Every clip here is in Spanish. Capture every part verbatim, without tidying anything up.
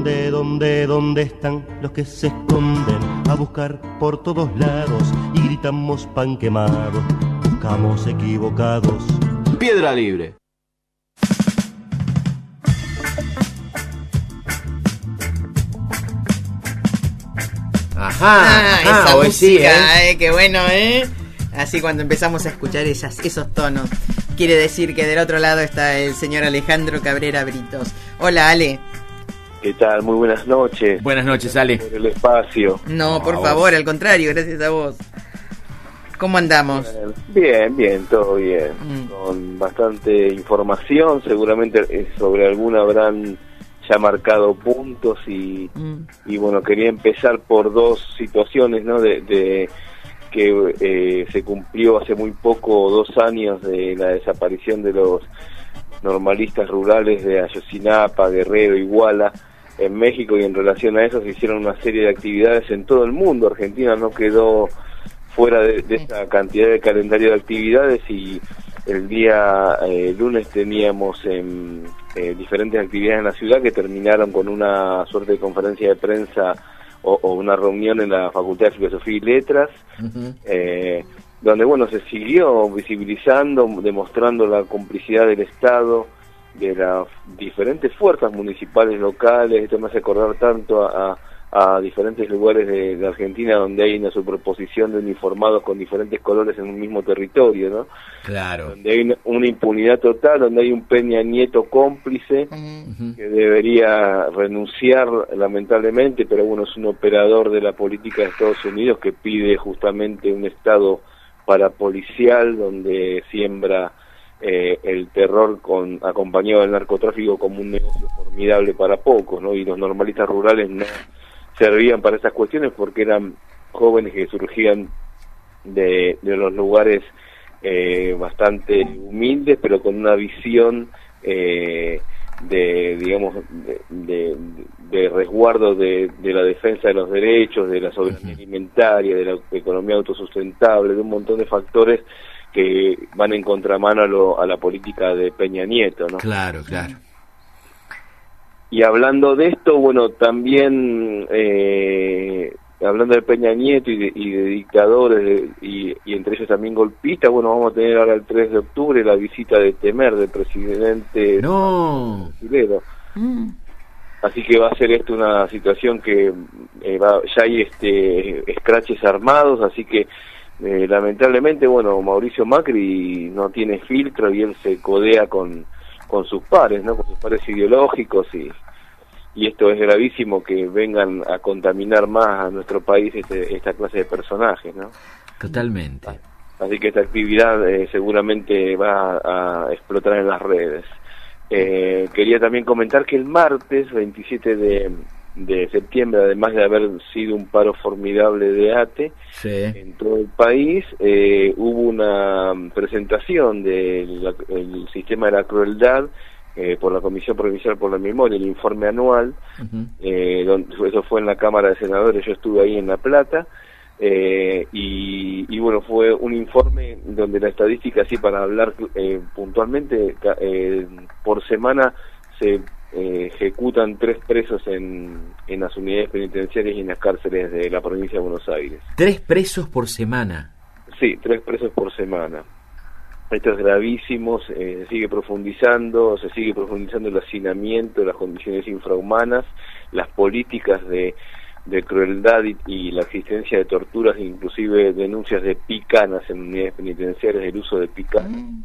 ¿Dónde, dónde, dónde están los que se esconden a buscar por todos lados y gritamos pan quemado? Buscamos equivocados. Piedra Libre. Ajá, Ah, ajá, esa hoy música, sí, ¿eh? eh, qué bueno, ¿eh? Así cuando empezamos a escuchar esas, esos tonos, quiere decir que del otro lado está el señor Alejandro Cabrera Britos. Hola, Ale. ¿Qué tal? Muy buenas noches. Buenas noches, Ale. Por el espacio. No, por a favor, vos. al contrario, gracias a vos. ¿Cómo andamos? Bien, bien, todo bien. Mm. Con bastante información, seguramente eh, sobre alguna habrán ya marcado puntos y, Mm. y bueno, quería empezar por dos situaciones, ¿no? De, de que eh, se cumplió hace muy poco, dos años de la desaparición de los normalistas rurales de Ayotzinapa, Guerrero, Iguala, en México, y en relación a eso se hicieron una serie de actividades en todo el mundo. Argentina no quedó fuera de, de esa cantidad de calendario de actividades, y el día eh, lunes teníamos en, eh, diferentes actividades en la ciudad que terminaron con una suerte de conferencia de prensa o, o una reunión en la Facultad de Filosofía y Letras, Uh-huh. eh, donde bueno se siguió visibilizando, demostrando la complicidad del Estado, de las diferentes fuerzas municipales locales. Esto me hace acordar tanto a, a, a diferentes lugares de, de Argentina donde hay una superposición de uniformados con diferentes colores en un mismo territorio, ¿no? Claro. Donde hay una, una impunidad total, donde hay un Peña Nieto cómplice Uh-huh. que debería renunciar lamentablemente, pero bueno, es un operador de la política de Estados Unidos que pide justamente un Estado parapolicial donde siembra eh, el terror con acompañado del narcotráfico como un negocio formidable para pocos, ¿no? Y los normalistas rurales no servían para esas cuestiones porque eran jóvenes que surgían de, de los lugares eh, bastante humildes, pero con una visión eh, de, digamos, de, de, de resguardo de, de la defensa de los derechos, de la soberanía alimentaria, de la economía autosustentable, de un montón de factores que van en contramano a, lo, a la política de Peña Nieto, ¿no? Claro, claro. Y hablando de esto, bueno, también eh, hablando de Peña Nieto y de, y de dictadores de, y, y entre ellos también golpistas, bueno, vamos a tener ahora el tres de octubre la visita de Temer, del presidente No. brasileño. Mm. Así que va a ser esto una situación que eh, va, ya hay este escraches armados, así que eh, lamentablemente, bueno, Mauricio Macri no tiene filtro y él se codea con con sus pares, ¿no? Con sus pares ideológicos, y y esto es gravísimo que vengan a contaminar más a nuestro país este, esta clase de personajes, ¿no? Totalmente. Así que esta actividad eh, seguramente va a, a explotar en las redes. Eh, quería también comentar que el martes veintisiete de, de septiembre, además de haber sido un paro formidable de A T E Sí. en todo el país, eh, hubo una presentación del el sistema de la crueldad eh, por la Comisión Provincial por la Memoria, el informe anual. Uh-huh. eh, donde, eso fue en la Cámara de Senadores, yo estuve ahí en La Plata, eh, y, y bueno, fue un informe donde la estadística, así para hablar eh, puntualmente, eh, por semana se eh, ejecutan tres presos en, en las unidades penitenciarias y en las cárceles de la provincia de Buenos Aires. Tres presos por semana. Sí, tres presos por semana. Esto es gravísimo, eh, se sigue profundizando, se sigue profundizando el hacinamiento, las condiciones infrahumanas, las políticas de, de crueldad y, y la existencia de torturas, inclusive denuncias de picanas en unidades penitenciarias, el uso de picanas. Mm.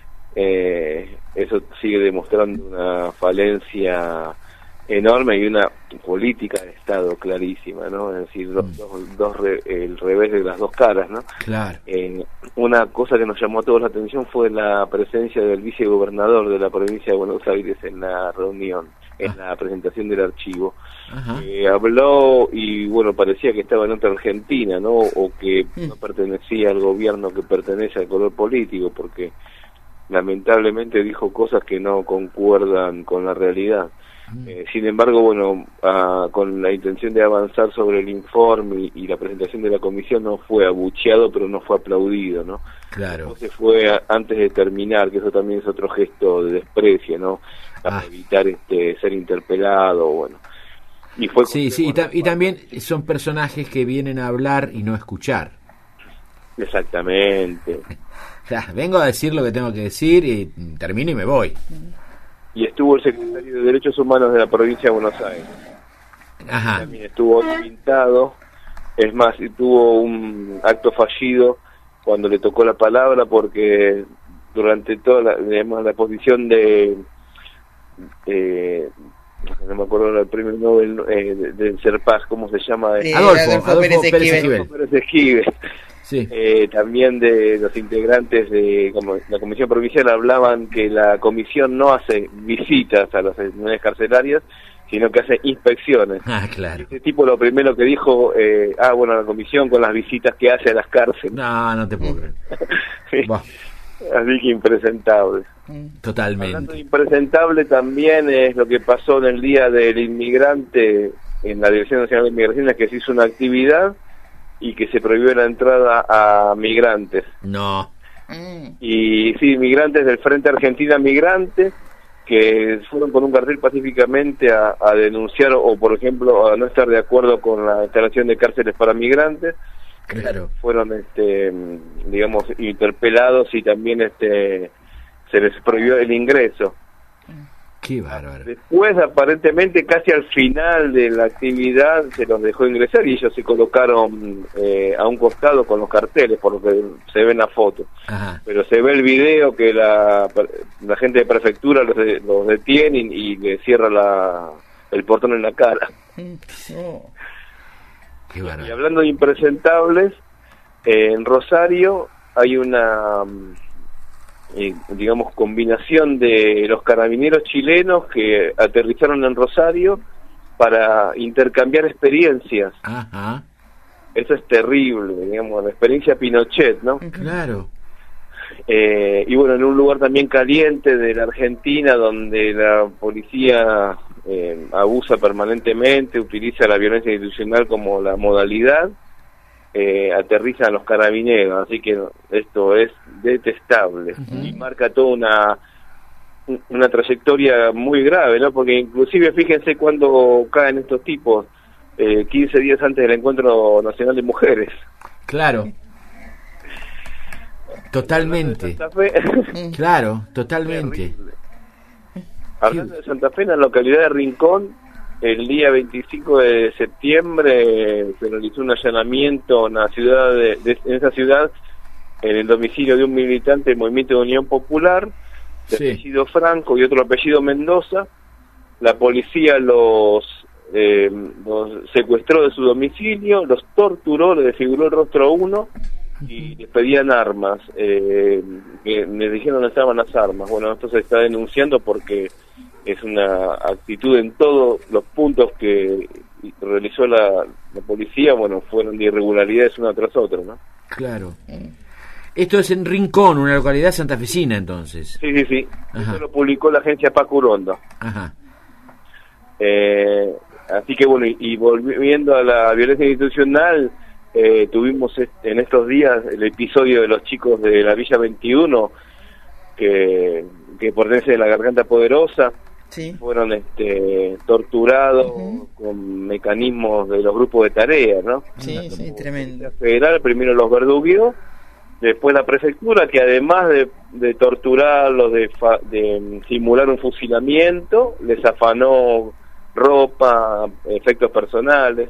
Eh, eso sigue demostrando una falencia enorme y una política de Estado clarísima, ¿no? Es decir, dos, Mm. dos, dos re, el revés de las dos caras, ¿no? Claro. Eh, una cosa que nos llamó a todos la atención fue la presencia del vicegobernador de la provincia de Buenos Aires en la reunión, en Ah. la presentación del archivo. Ajá. Eh, habló y bueno, parecía que estaba en otra Argentina, ¿no? O que no pertenecía al gobierno que pertenece al color político, porque lamentablemente dijo cosas que no concuerdan con la realidad. Eh, sin embargo, bueno, ah, con la intención de avanzar sobre el informe y, y la presentación de la comisión, no fue abucheado, pero no fue aplaudido, ¿no? Claro. Entonces fue a, antes de terminar, que eso también es otro gesto de desprecio, ¿no? Para Ah. evitar este ser interpelado, bueno. y fue Sí, sí, y, ta- y también son personajes que vienen a hablar y no a escuchar. Exactamente. O sea, vengo a decir lo que tengo que decir y termino y me voy. Y estuvo el secretario de Derechos Humanos de la provincia de Buenos Aires. Ajá. También estuvo pintado. Es más, y tuvo un acto fallido cuando le tocó la palabra, porque durante toda la, digamos, la exposición de, eh, no me acuerdo el premio Nobel eh, de- del Serpaz, ¿cómo se llama? Eh, Adolfo, Adolfo Adolfo Pérez Pérez Esquivel. Esquivel. Pérez Esquivel. Sí. Eh, también de los integrantes de como la Comisión Provincial hablaban que la comisión no hace visitas a las unidades carcelarias, sino que hace inspecciones. Ah, claro. Este tipo lo primero que dijo, eh, ah, bueno, la comisión con las visitas que hace a las cárceles. No, no te puedo creer. Sí. Buah, Así que impresentable. Mm. Hablando de totalmente. impresentable también es lo que pasó en el Día del Inmigrante en la Dirección Nacional de Migraciones, que se hizo una actividad y que se prohibió la entrada a migrantes. No. Mm. Y sí, migrantes del Frente Argentina Migrante, que fueron con un cartel pacíficamente a, a denunciar o, por ejemplo, a no estar de acuerdo con la instalación de cárceles para migrantes. Claro. Fueron, este, digamos, interpelados y también este se les prohibió el ingreso. Qué bárbaro. Después, aparentemente, casi al final de la actividad se los dejó ingresar y ellos se colocaron eh, a un costado con los carteles, por lo que se ve en la foto. Ajá. Pero se ve el video que la, la gente de prefectura los, de- los detiene y, y le cierra la, el portón en la cara. Oh. Qué Y bárbaro. hablando de impresentables, eh, en Rosario hay una, mm, eh, digamos, combinación de los carabineros chilenos que aterrizaron en Rosario para intercambiar experiencias. Ajá. Eso es terrible, digamos, la experiencia Pinochet, ¿no? Claro. Eh, y bueno, en un lugar también caliente de la Argentina, donde la policía eh, abusa permanentemente, utiliza la violencia institucional como la modalidad, eh, aterrizan los carabineros, así que esto es detestable y marca toda una una trayectoria muy grave, ¿no? Porque inclusive fíjense cuando caen estos tipos, eh, quince días antes del Encuentro Nacional de Mujeres. Claro. Totalmente. Santa Fe. Claro, totalmente. Terrible. Hablando de Santa Fe, en la localidad de Rincón, el día veinticinco de septiembre se realizó un allanamiento en la ciudad de, de- en esa ciudad, en el domicilio de un militante del Movimiento de Unión Popular, de Sí. apellido Franco y otro apellido Mendoza. La policía los, eh, los secuestró de su domicilio, los torturó, le desfiguró el rostro a uno y les pedían armas, eh, que les dijeron dónde estaban las armas. Bueno, esto se está denunciando porque es una actitud en todos los puntos que realizó la, la policía, bueno, fueron de irregularidades una tras otra, ¿no? Claro. Esto es en Rincón, una localidad santafesina, entonces. Sí, sí, sí. Ajá. Eso lo publicó la agencia Paco Uronda. Ajá. Eh, así que bueno, y, y volviendo a la violencia institucional, eh, tuvimos est- en estos días el episodio de los chicos de la Villa veintiuno, que, que pertenece a la Garganta Poderosa, Sí. fueron este, torturados Ujú. con mecanismos de los grupos de tareas, ¿no? Sí, sí, tremendo. La federal primero los verdugueó, después la prefectura, que además de, de torturarlos, de, fa- de simular un fusilamiento, les afanó ropa, efectos personales.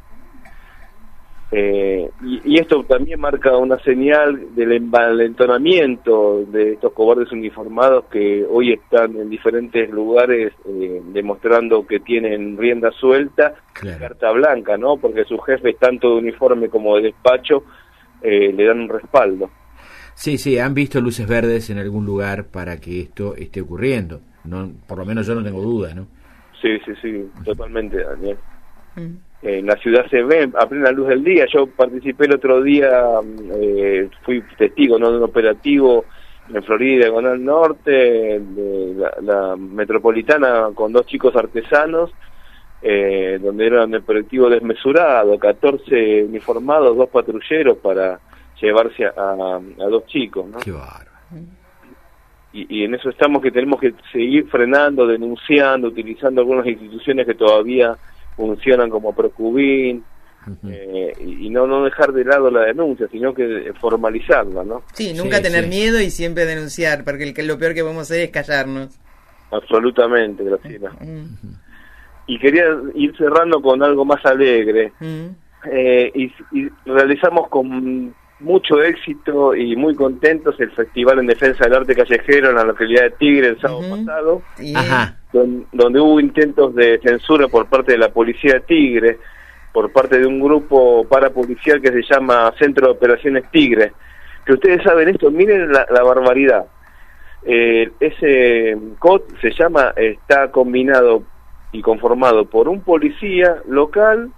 Eh, y, y esto también marca una señal del envalentonamiento de estos cobardes uniformados que hoy están en diferentes lugares eh, demostrando que tienen rienda suelta, Claro. carta blanca, ¿no? Porque sus jefes, tanto de uniforme como de despacho, eh, le dan un respaldo. Sí, sí, han visto luces verdes en algún lugar para que esto esté ocurriendo. No, por lo menos yo no tengo duda, ¿no? Sí, sí, sí, totalmente, Daniel. Mm. En la ciudad se ve a plena luz del día. Yo participé el otro día, eh, fui testigo, ¿no?, de un operativo en Florida, Diagonal Norte, de la, la metropolitana, con dos chicos artesanos, eh, donde era un operativo desmesurado, catorce uniformados, dos patrulleros para llevarse a, a, a dos chicos, ¿no? Qué bárbaro. Y, y en eso estamos, que tenemos que seguir frenando, denunciando, utilizando algunas instituciones que todavía funcionan como Procubín, Ujú. eh, y, y no, no dejar de lado la denuncia, sino que formalizarla, ¿no? Sí, nunca Sí, tener sí. miedo y siempre denunciar, porque el que lo peor que podemos hacer es callarnos. Absolutamente, Graciela. Mm, Y quería ir cerrando con algo más alegre. mm. Eh, y, y realizamos con mucho éxito y muy contentos el Festival en Defensa del Arte Callejero en la localidad de Tigre el sábado Ujú. pasado, Bien. Ajá. don- donde hubo intentos de censura por parte de la policía de Tigre, por parte de un grupo parapolicial que se llama Centro de Operaciones Tigre. Que ustedes saben esto, miren la, la barbaridad. Eh, ese C O T se llama, está combinado y conformado por un policía local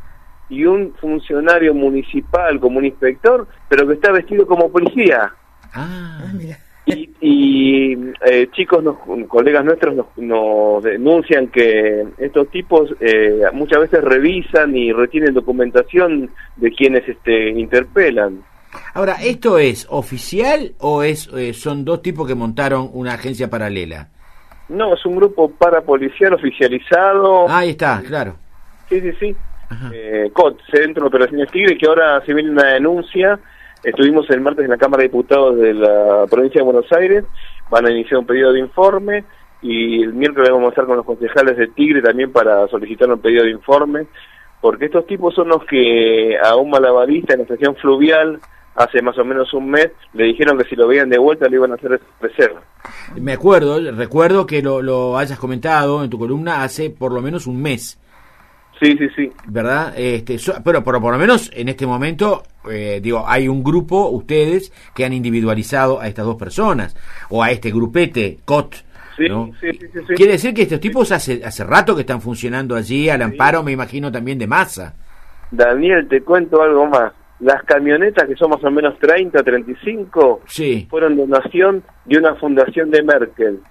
y un funcionario municipal como un inspector, pero que está vestido como policía. Ah, Ah, mira. Y, y eh, chicos, nos, colegas nuestros nos, nos denuncian que estos tipos eh, muchas veces revisan y retienen documentación de quienes este, interpelan. ahora, ¿esto es oficial o es eh, son dos tipos que montaron una agencia paralela? No, es un grupo parapolicial oficializado. Ah, ahí está, claro. Sí, sí, sí. Ajá. Eh, C O T, Centro de Operaciones Tigre, que ahora se viene una denuncia. Estuvimos el martes en la Cámara de Diputados de la provincia de Buenos Aires, van a iniciar un pedido de informe y el miércoles vamos a estar con los concejales de Tigre también para solicitar un pedido de informe, porque estos tipos son los que a un malabarista en la estación fluvial hace más o menos un mes le dijeron que si lo veían de vuelta le iban a hacer reserva. Me acuerdo, recuerdo que lo, lo hayas comentado en tu columna hace por lo menos un mes, Sí, sí, sí. ¿verdad? Este, so- pero por, por lo menos en este momento, eh, digo, hay un grupo, ustedes, que han individualizado a estas dos personas, o a este grupete, C O T, Sí, ¿no? sí, sí, sí, sí. Quiere decir que estos tipos hace, hace rato que están funcionando allí, al amparo, me imagino, también de masa. Daniel, te cuento algo más. Las camionetas, que son más o menos treinta, treinta y cinco, Sí. fueron donación de una fundación de Merkel.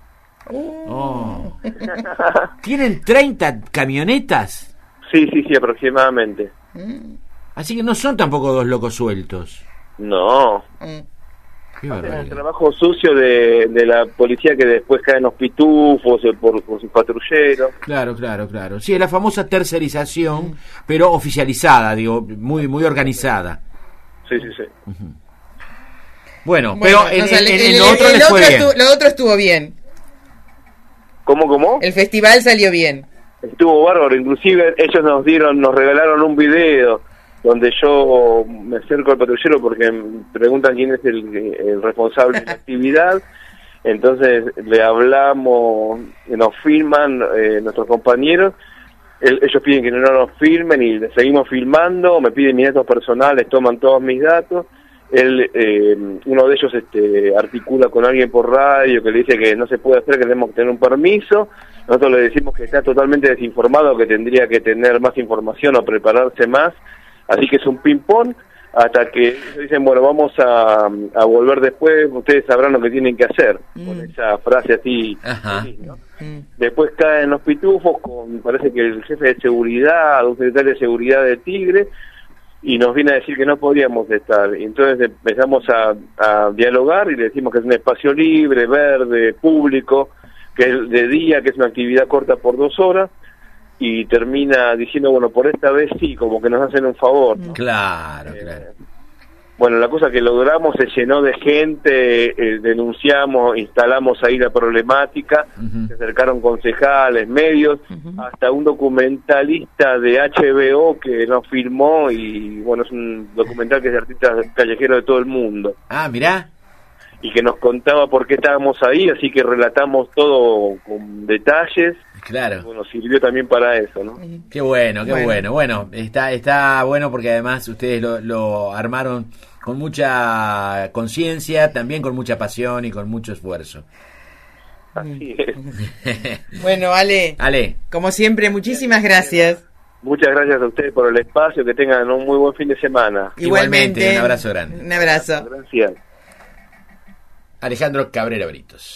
Oh. ¿Tienen treinta camionetas? Sí, sí, sí, aproximadamente. Mm, Así que no son tampoco dos locos sueltos. No. mm. Qué Es el barbaridad. trabajo sucio de, de la policía que después caen los pitufos o por, por sus patrulleros. Claro, claro, claro. Sí, es la famosa tercerización, pero oficializada, digo, muy muy organizada. Sí, sí, sí. Bueno, Bueno, pero en, no sé, en- el- en el- lo otro el les fue otro bien. estuvo- lo otro estuvo bien. ¿Cómo, cómo? El festival salió bien. Estuvo bárbaro. Inclusive ellos nos dieron, nos regalaron un video donde yo me acerco al patrullero porque me preguntan quién es el, el responsable de la actividad. Entonces le hablamos, nos filman eh, nuestros compañeros. El- ellos piden que no nos filmen y le seguimos filmando, me piden mis datos personales, toman todos mis datos. Él, eh, uno de ellos este, articula con alguien por radio que le dice que no se puede hacer, que tenemos que tener un permiso. Nosotros le decimos que está totalmente desinformado, que tendría que tener más información o prepararse más. Así que es un ping-pong hasta que ellos dicen, bueno, vamos a, a volver después, ustedes sabrán lo que tienen que hacer. Mm. Con esa frase así. Ajá. así, ¿no? Mm. Después caen los pitufos con, parece que el jefe de seguridad, un secretario de seguridad de Tigre, y nos viene a decir que no podíamos estar. Y entonces empezamos a, a dialogar y le decimos que es un espacio libre, verde, público, que es de día, que es una actividad corta por dos horas, y termina diciendo, bueno, por esta vez sí, como que nos hacen un favor, ¿no? Claro, Eh, claro. Bueno, la cosa que logramos se llenó de gente, eh, denunciamos, instalamos ahí la problemática, Ujú. se acercaron concejales, medios, Ujú. hasta un documentalista de H B O que nos filmó y bueno, es un documental que es de artistas callejeros de todo el mundo Ah, mirá. y que nos contaba por qué estábamos ahí, así que relatamos todo con detalles, Claro. bueno, sirvió también para eso, ¿no? Qué bueno, qué Bueno. bueno. Bueno, está está bueno porque además ustedes lo, lo armaron con mucha conciencia, también con mucha pasión y con mucho esfuerzo. Así es. Bueno, Ale, Ale, como siempre, muchísimas gracias. Muchas gracias a ustedes por el espacio, que tengan un muy buen fin de semana. Igualmente, un abrazo grande. Un abrazo. Gracias. Alejandro Cabrera Britos.